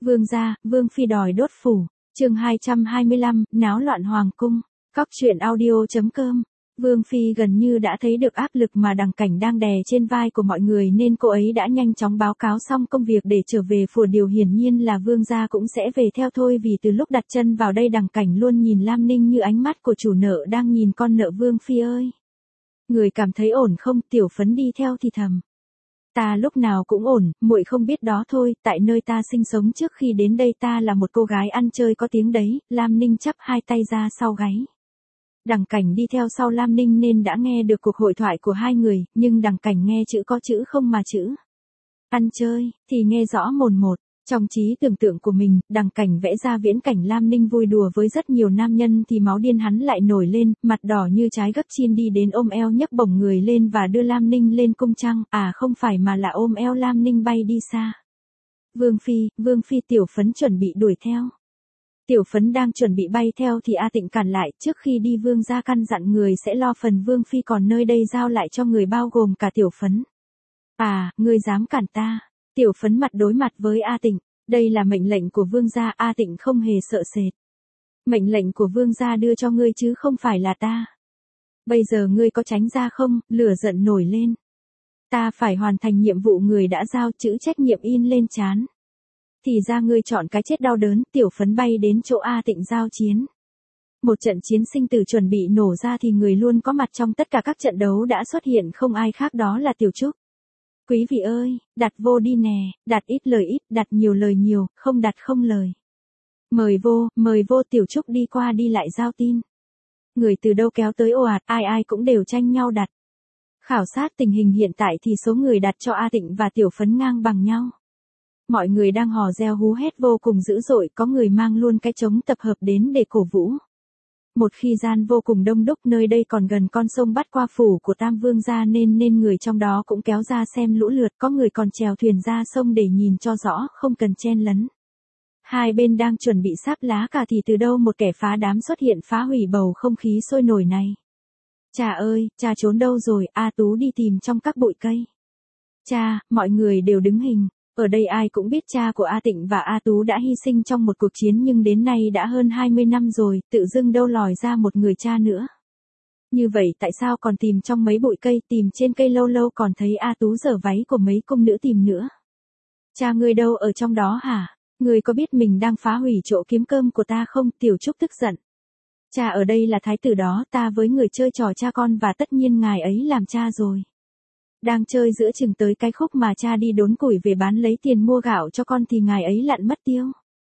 Vương gia, Vương phi đòi đốt phủ. Chương 225, náo loạn hoàng cung. Cóc truyện audio.com. Vương phi gần như đã thấy được áp lực mà Đằng Cảnh đang đè trên vai của mọi người nên cô ấy đã nhanh chóng báo cáo xong công việc để trở về phủ. Điều hiển nhiên là Vương gia cũng sẽ về theo thôi, vì từ lúc đặt chân vào đây Đằng Cảnh luôn nhìn Lam Ninh như ánh mắt của chủ nợ đang nhìn con nợ. Vương phi ơi, người cảm thấy ổn không? Tiểu Phấn đi theo thì thầm. Ta lúc nào cũng ổn, muội không biết đó thôi, tại nơi ta sinh sống trước khi đến đây ta là một cô gái ăn chơi có tiếng đấy. Lam Ninh chắp hai tay ra sau gáy. Đằng Cảnh đi theo sau Lam Ninh nên đã nghe được cuộc hội thoại của hai người, nhưng Đằng Cảnh nghe chữ có chữ không mà chữ ăn chơi thì nghe rõ mồn một. Trong trí tưởng tượng của mình, Đằng Cảnh vẽ ra viễn cảnh Lam Ninh vui đùa với rất nhiều nam nhân thì máu điên hắn lại nổi lên, mặt đỏ như trái gấp chiên đi đến ôm eo nhấc bổng người lên và đưa Lam Ninh lên cung trăng, không phải mà là ôm eo Lam Ninh bay đi xa. Vương phi, Tiểu Phấn chuẩn bị đuổi theo. Tiểu Phấn đang chuẩn bị bay theo thì A Tịnh cản lại. Trước khi đi Vương gia căn dặn người sẽ lo phần Vương phi còn nơi đây giao lại cho người, bao gồm cả Tiểu Phấn. Ngươi dám cản ta? Tiểu Phấn mặt đối mặt với A Tịnh. Đây là mệnh lệnh của Vương gia. A Tịnh không hề sợ sệt. Mệnh lệnh của Vương gia đưa cho ngươi chứ không phải là ta. Bây giờ ngươi có tránh ra không? Lửa giận nổi lên. Ta phải hoàn thành nhiệm vụ người đã giao, chữ trách nhiệm in lên trán. Thì ra ngươi chọn cái chết đau đớn. Tiểu Phấn bay đến chỗ A Tịnh giao chiến. Một trận chiến sinh tử chuẩn bị nổ ra thì người luôn có mặt trong tất cả các trận đấu đã xuất hiện, không ai khác đó là Tiểu Trúc. Quý vị ơi, đặt vô đi nè, đặt ít lời ít, đặt nhiều lời nhiều, không đặt không lời. Mời vô. Tiểu Trúc đi qua đi lại giao tin. Người từ đâu kéo tới ồ ạt, ai cũng đều tranh nhau đặt. Khảo sát tình hình hiện tại thì số người đặt cho A Tịnh và Tiểu Phấn ngang bằng nhau. Mọi người đang hò reo hú hét vô cùng dữ dội, có người mang luôn cái trống tập hợp đến để cổ vũ. Một khi gian vô cùng đông đúc, nơi đây còn gần con sông bắt qua phủ của Tam Vương gia nên người trong đó cũng kéo ra xem lũ lượt, có người còn chèo thuyền ra sông để nhìn cho rõ, không cần chen lấn. Hai bên đang chuẩn bị sáp lá cà thì từ đâu một kẻ phá đám xuất hiện phá hủy bầu không khí sôi nổi này. Cha ơi, cha trốn đâu rồi? A Tú đi tìm trong các bụi cây. Cha, mọi người đều đứng hình. Ở đây ai cũng biết cha của A Tịnh và A Tú đã hy sinh trong một cuộc chiến, nhưng đến nay đã hơn 20 năm rồi, tự dưng đâu lòi ra một người cha nữa. Như vậy tại sao còn tìm trong mấy bụi cây, tìm trên cây lâu lâu còn thấy A Tú giở váy của mấy cung nữ tìm nữa. Cha ngươi đâu ở trong đó hả? Ngươi có biết mình đang phá hủy chỗ kiếm cơm của ta không? Tiểu Trúc tức giận. Cha ở đây là thái tử đó, ta với người chơi trò cha con và tất nhiên ngài ấy làm cha rồi. Đang chơi giữa chừng tới cái khúc mà cha đi đốn củi về bán lấy tiền mua gạo cho con thì ngài ấy lặn mất tiêu.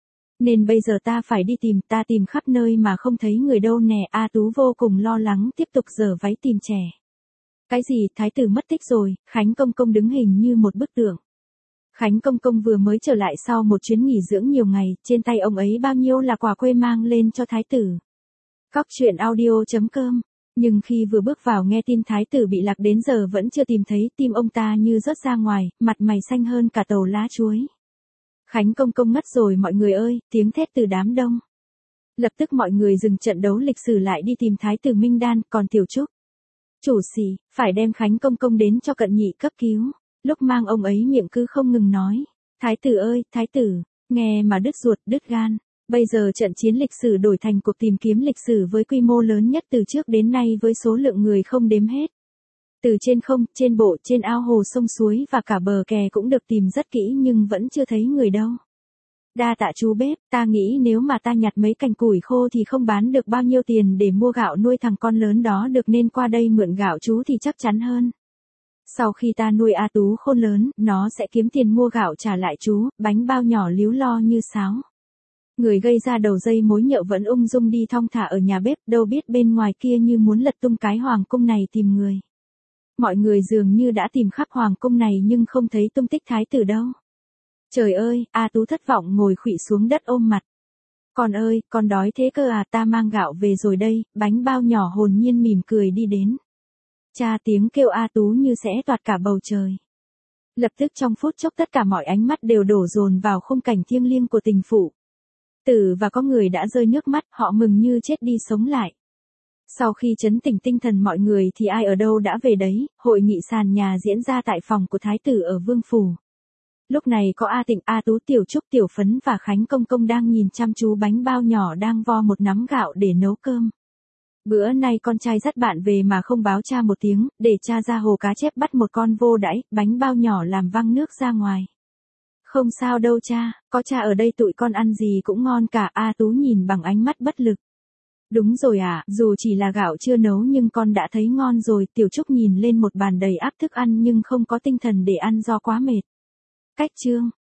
Nên bây giờ ta phải đi tìm, ta tìm khắp nơi mà không thấy người đâu nè. A Tú vô cùng lo lắng tiếp tục giở váy tìm trẻ. Cái gì? Thái tử mất tích rồi? Khánh Công Công đứng hình như một bức tượng. Khánh Công Công vừa mới trở lại sau một chuyến nghỉ dưỡng nhiều ngày, trên tay ông ấy bao nhiêu là quà quê mang lên cho thái tử. Cóc truyện audio.com. Nhưng khi vừa bước vào nghe tin thái tử bị lạc đến giờ vẫn chưa tìm thấy, tim ông ta như rớt ra ngoài, mặt mày xanh hơn cả tàu lá chuối. Khánh Công Công mất rồi mọi người ơi, tiếng thét từ đám đông. Lập tức mọi người dừng trận đấu lịch sử lại đi tìm thái tử Minh Đan, còn Tiểu Trúc. Chủ sĩ, phải đem Khánh Công Công đến cho Cận Nhị cấp cứu. Lúc mang ông ấy miệng cứ không ngừng nói. Thái tử ơi, thái tử, nghe mà đứt ruột, đứt gan. Bây giờ trận chiến lịch sử đổi thành cuộc tìm kiếm lịch sử với quy mô lớn nhất từ trước đến nay với số lượng người không đếm hết. Từ trên không, trên bộ, trên ao hồ sông suối và cả bờ kè cũng được tìm rất kỹ nhưng vẫn chưa thấy người đâu. Đa tạ chú bếp, ta nghĩ nếu mà ta nhặt mấy cành củi khô thì không bán được bao nhiêu tiền để mua gạo nuôi thằng con lớn đó được, nên qua đây mượn gạo chú thì chắc chắn hơn. Sau khi ta nuôi A Tú khôn lớn, nó sẽ kiếm tiền mua gạo trả lại chú. Bánh bao nhỏ líu lo như sáo. Người gây ra đầu dây mối nhợ vẫn ung dung đi thong thả ở nhà bếp, đâu biết bên ngoài kia như muốn lật tung cái hoàng cung này tìm người. Mọi người dường như đã tìm khắp hoàng cung này nhưng không thấy tung tích thái tử đâu. Trời ơi, A Tú thất vọng ngồi khuỵu xuống đất ôm mặt. Con ơi, con đói thế cơ à? Ta mang gạo về rồi đây. Bánh bao nhỏ hồn nhiên mỉm cười đi đến. Cha, tiếng kêu A Tú như sẽ toạc cả bầu trời. Lập tức trong phút chốc tất cả mọi ánh mắt đều đổ dồn vào khung cảnh thiêng liêng của tình phụ. Tử và có người đã rơi nước mắt, họ mừng như chết đi sống lại. Sau khi trấn tỉnh tinh thần mọi người thì ai ở đâu đã về đấy, hội nghị sàn nhà diễn ra tại phòng của thái tử ở Vương Phủ. Lúc này có A Tịnh, A Tú, Tiểu Trúc, Tiểu Phấn và Khánh Công Công đang nhìn chăm chú bánh bao nhỏ đang vo một nắm gạo để nấu cơm. Bữa nay con trai dắt bạn về mà không báo cha một tiếng, để cha ra hồ cá chép bắt một con vô đãi, bánh bao nhỏ làm văng nước ra ngoài. Không sao đâu cha, có cha ở đây tụi con ăn gì cũng ngon cả. A Tú nhìn bằng ánh mắt bất lực. Đúng rồi dù chỉ là gạo chưa nấu nhưng con đã thấy ngon rồi. Tiểu Trúc nhìn lên một bàn đầy ắp thức ăn nhưng không có tinh thần để ăn do quá mệt. Cách chương